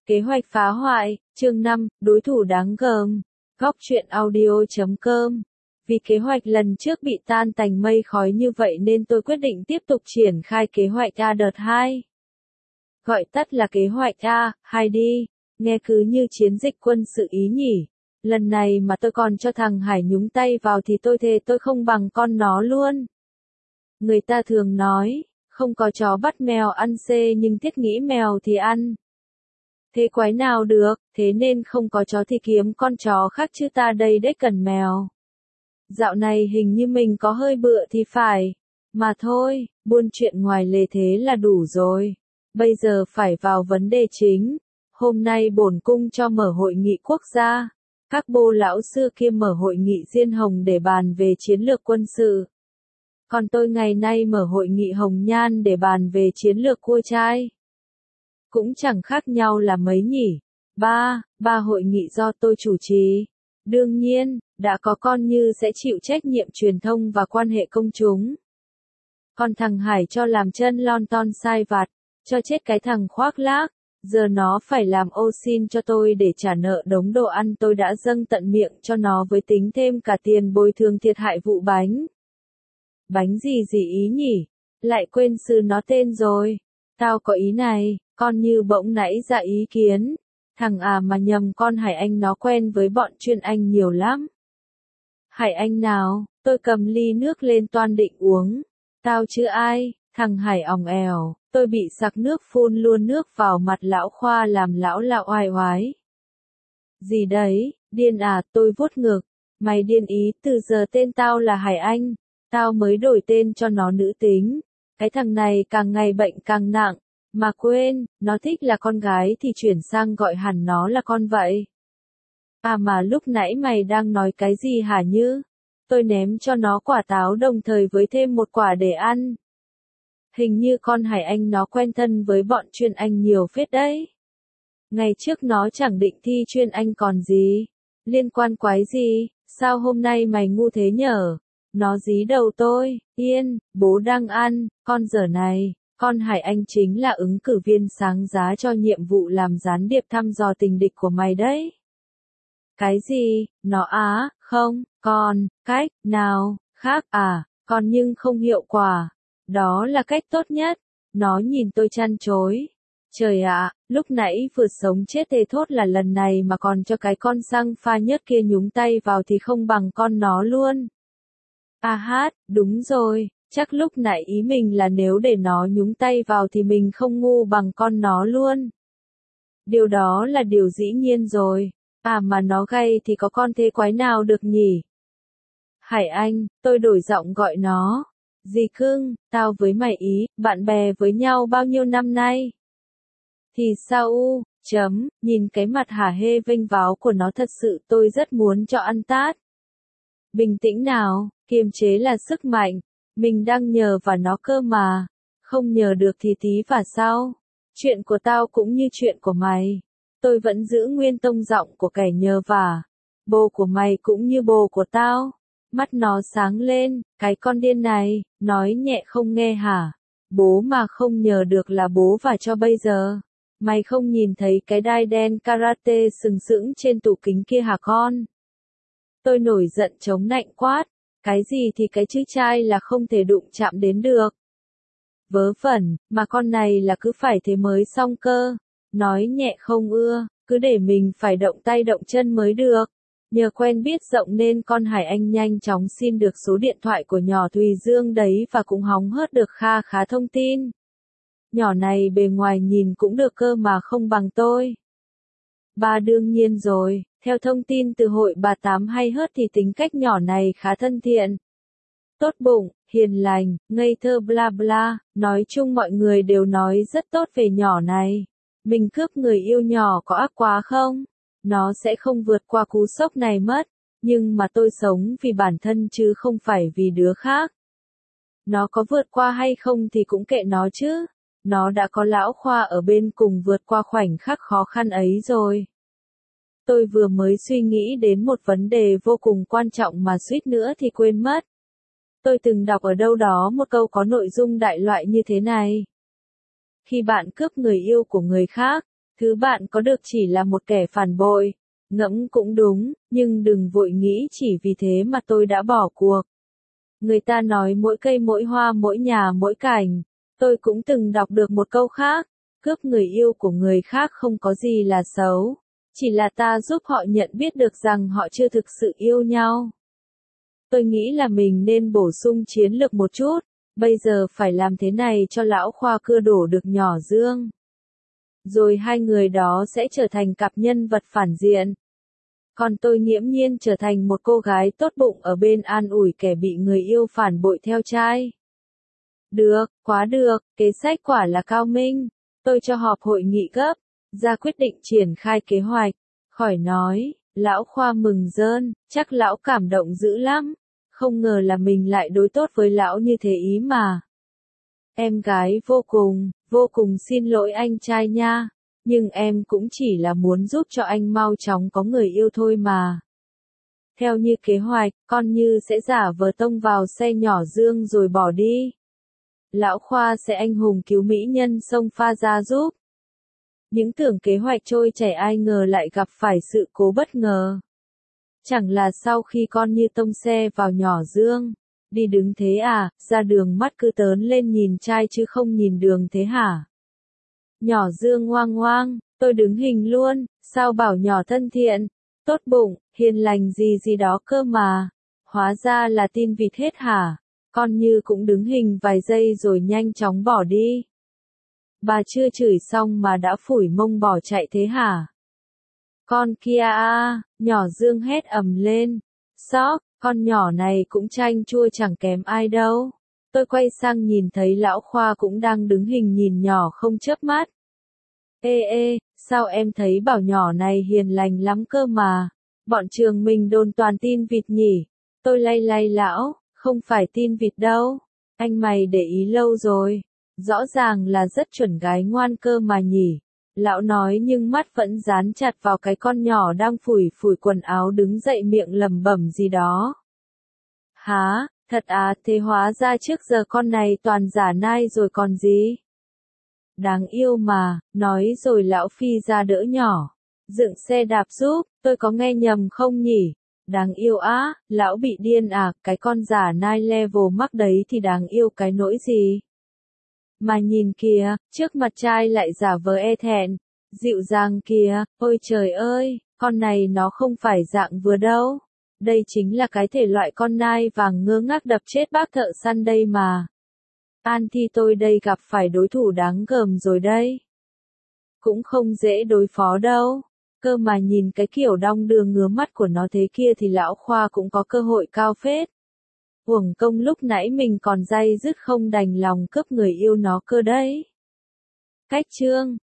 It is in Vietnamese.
Kế hoạch phá hoại, chương 5, đối thủ đáng gờm. Góc truyện audio.com. Vì kế hoạch lần trước bị tan tành mây khói như vậy nên tôi quyết định tiếp tục triển khai kế hoạch A đợt 2. Gọi tắt là kế hoạch A, 2 đi. Nghe cứ như chiến dịch quân sự ý nhỉ. Lần này mà tôi còn cho thằng Hải nhúng tay vào thì tôi thề tôi không bằng con nó luôn. Người ta thường nói, không có chó bắt mèo ăn xê nhưng thiết nghĩ mèo thì ăn. Thế quái nào được, thế nên không có chó thì kiếm con chó khác chứ ta đây đếch cần mèo. Dạo này hình như mình có hơi bựa thì phải. Mà thôi, buôn chuyện ngoài lề thế là đủ rồi. Bây giờ phải vào vấn đề chính. Hôm nay bổn cung cho mở hội nghị quốc gia. Các bô lão xưa kia mở hội nghị diên hồng để bàn về chiến lược quân sự. Còn tôi ngày nay mở hội nghị hồng nhan để bàn về chiến lược cua trai. Cũng chẳng khác nhau là mấy nhỉ. Ba hội nghị do tôi chủ trì. Đương nhiên, đã có con Như sẽ chịu trách nhiệm truyền thông và quan hệ công chúng. Còn thằng Hải cho làm chân lon ton sai vặt, cho chết cái thằng khoác lác. Giờ nó phải làm ô xin cho tôi để trả nợ đống đồ ăn tôi đã dâng tận miệng cho nó với tính thêm cả tiền bồi thường thiệt hại vụ bánh. Bánh gì ý nhỉ? Lại quên sư nó tên rồi. Tao có ý này, con Như bỗng nãy ra ý kiến. Thằng mà nhầm con Hải Anh nó quen với bọn chuyên Anh nhiều lắm. Hải Anh nào? Tôi cầm ly nước lên toan định uống. Tao chứ ai? Thằng Hải òng èo. Tôi bị sặc nước phun luôn nước vào mặt lão Khoa làm lão oai oái. Gì đấy, điên tôi vuốt ngực. Mày điên ý, từ giờ tên tao là Hải Anh. Tao mới đổi tên cho nó nữ tính. Cái thằng này càng ngày bệnh càng nặng. Mà quên, nó thích là con gái thì chuyển sang gọi hẳn nó là con vậy. Mà lúc nãy mày đang nói cái gì hả Như? Tôi ném cho nó quả táo đồng thời với thêm một quả để ăn. Hình như con Hải Anh nó quen thân với bọn chuyên Anh nhiều phết đấy. Ngày trước nó chẳng định thi chuyên Anh còn gì. Liên quan quái gì, sao hôm nay mày ngu thế nhở? Nó dí đầu tôi, yên, bố đang ăn, con giờ này. Con Hải Anh chính là ứng cử viên sáng giá cho nhiệm vụ làm gián điệp thăm dò tình địch của mày đấy. Cái gì, nó không, còn, cách, nào, khác còn nhưng không hiệu quả. Đó là cách tốt nhất. Nó nhìn tôi chăn chối. Trời ạ, lúc nãy vừa sống chết thề thốt là lần này mà còn cho cái con xăng pha nhớt kia nhúng tay vào thì không bằng con nó luôn. Đúng rồi. Chắc lúc nãy ý mình là nếu để nó nhúng tay vào thì mình không ngu bằng con nó luôn. Điều đó là điều dĩ nhiên rồi. Mà nó gay thì có con thế quái nào được nhỉ? Hải Anh, tôi đổi giọng gọi nó. Dì cưng, tao với mày ý, bạn bè với nhau bao nhiêu năm nay? Thì sao nhìn cái mặt hả hê vênh váo của nó thật sự tôi rất muốn cho ăn tát. Bình tĩnh nào, kiềm chế là sức mạnh. Mình đang nhờ vào nó cơ mà. Không nhờ được thì tí và sao? Chuyện của tao cũng như chuyện của mày. Tôi vẫn giữ nguyên tông giọng của kẻ nhờ vả. Bồ của mày cũng như bồ của tao. Mắt nó sáng lên, cái con điên này, nói nhẹ không nghe hả? Bố mà không nhờ được là bố và cho bây giờ. Mày không nhìn thấy cái đai đen karate sừng sững trên tủ kính kia hả con? Tôi nổi giận chống nạnh quát. Cái gì thì cái chữ trai là không thể đụng chạm đến được. Vớ vẩn, mà con này là cứ phải thế mới xong cơ. Nói nhẹ không ưa, cứ để mình phải động tay động chân mới được. Nhờ quen biết rộng nên con Hải Anh nhanh chóng xin được số điện thoại của nhỏ Thùy Dương đấy và cũng hóng hớt được kha khá thông tin. Nhỏ này bề ngoài nhìn cũng được cơ mà không bằng tôi. Đương nhiên rồi, theo thông tin từ hội bà Tám hay hớt thì tính cách nhỏ này khá thân thiện. Tốt bụng, hiền lành, ngây thơ bla bla, nói chung mọi người đều nói rất tốt về nhỏ này. Mình cướp người yêu nhỏ có ác quá không? Nó sẽ không vượt qua cú sốc này mất, nhưng mà tôi sống vì bản thân chứ không phải vì đứa khác. Nó có vượt qua hay không thì cũng kệ nó chứ. Nó đã có lão Khoa ở bên cùng vượt qua khoảnh khắc khó khăn ấy rồi. Tôi vừa mới suy nghĩ đến một vấn đề vô cùng quan trọng mà suýt nữa thì quên mất. Tôi từng đọc ở đâu đó một câu có nội dung đại loại như thế này. Khi bạn cướp người yêu của người khác, Thứ bạn có được chỉ là một kẻ phản bội. Ngẫm cũng đúng, nhưng đừng vội nghĩ chỉ vì thế mà tôi đã bỏ cuộc. Người ta nói mỗi cây mỗi hoa mỗi nhà mỗi cảnh. Tôi cũng từng đọc được một câu khác, cướp người yêu của người khác không có gì là xấu. Chỉ là ta giúp họ nhận biết được rằng họ chưa thực sự yêu nhau. Tôi nghĩ là mình nên bổ sung chiến lược một chút, bây giờ phải làm thế này cho lão Khoa cưa đổ được nhỏ Dương. Rồi hai người đó sẽ trở thành cặp nhân vật phản diện. Còn tôi nghiễm nhiên trở thành một cô gái tốt bụng ở bên an ủi kẻ bị người yêu phản bội theo trai. Được, quá được, kế sách quả là cao minh. Tôi cho họp hội nghị gấp, ra quyết định triển khai kế hoạch. Khỏi nói, lão Khoa mừng rơn, chắc lão cảm động dữ lắm. Không ngờ là mình lại đối tốt với lão như thế ý mà. Em gái vô cùng xin lỗi anh trai nha. Nhưng em cũng chỉ là muốn giúp cho anh mau chóng có người yêu thôi mà. Theo như kế hoạch, con Như sẽ giả vờ tông vào xe nhỏ Dương rồi bỏ đi. Lão Khoa sẽ anh hùng cứu mỹ nhân xông pha ra giúp. Những tưởng kế hoạch trôi chảy ai ngờ lại gặp phải sự cố bất ngờ. Chẳng là sau khi con Như tông xe vào nhỏ Dương, đi đứng thế à, ra đường mắt cứ tớn lên nhìn trai chứ không nhìn đường thế hả? Nhỏ Dương ngoang ngoang, tôi đứng hình luôn, sao bảo nhỏ thân thiện, tốt bụng, hiền lành gì gì đó cơ mà. Hóa ra là tin vịt hết hả? Con Như cũng đứng hình vài giây rồi nhanh chóng bỏ đi. Bà chưa chửi xong mà đã phủi mông bỏ chạy thế hả? Con kia à, nhỏ Dương hét ầm lên. Sóc, con nhỏ này cũng chanh chua chẳng kém ai đâu. Tôi quay sang nhìn thấy lão Khoa cũng đang đứng hình nhìn nhỏ không chớp mắt. Ê, sao em thấy bảo nhỏ này hiền lành lắm cơ mà. Bọn trường mình đồn toàn tin vịt nhỉ. Tôi lay lão, không phải tin vịt đâu. Anh mày để ý lâu rồi. Rõ ràng là rất chuẩn gái ngoan cơ mà nhỉ. Lão nói nhưng mắt vẫn dán chặt vào cái con nhỏ đang phủi quần áo đứng dậy miệng lẩm bẩm gì đó. Hả, thật à, thế hóa ra trước giờ con này toàn giả nai rồi còn gì. Đáng yêu mà, nói rồi lão phi ra đỡ nhỏ. Dựng xe đạp giúp, tôi có nghe nhầm không nhỉ? Đáng yêu á, lão bị điên à, cái con giả nai level mắc đấy thì đáng yêu cái nỗi gì? Mà nhìn kìa, trước mặt trai lại giả vờ e thẹn, dịu dàng kìa, ôi trời ơi, con này nó không phải dạng vừa đâu. Đây chính là cái thể loại con nai vàng ngơ ngác đập chết bác thợ săn đây mà. An Thi tôi đây gặp phải đối thủ đáng gờm rồi đây. Cũng không dễ đối phó đâu. Cơ mà nhìn cái kiểu đong đưa ngứa mắt của nó thế kia thì lão Khoa cũng có cơ hội cao phết. Uổng công lúc nãy mình còn day dứt không đành lòng cướp người yêu nó cơ đấy. Cách chương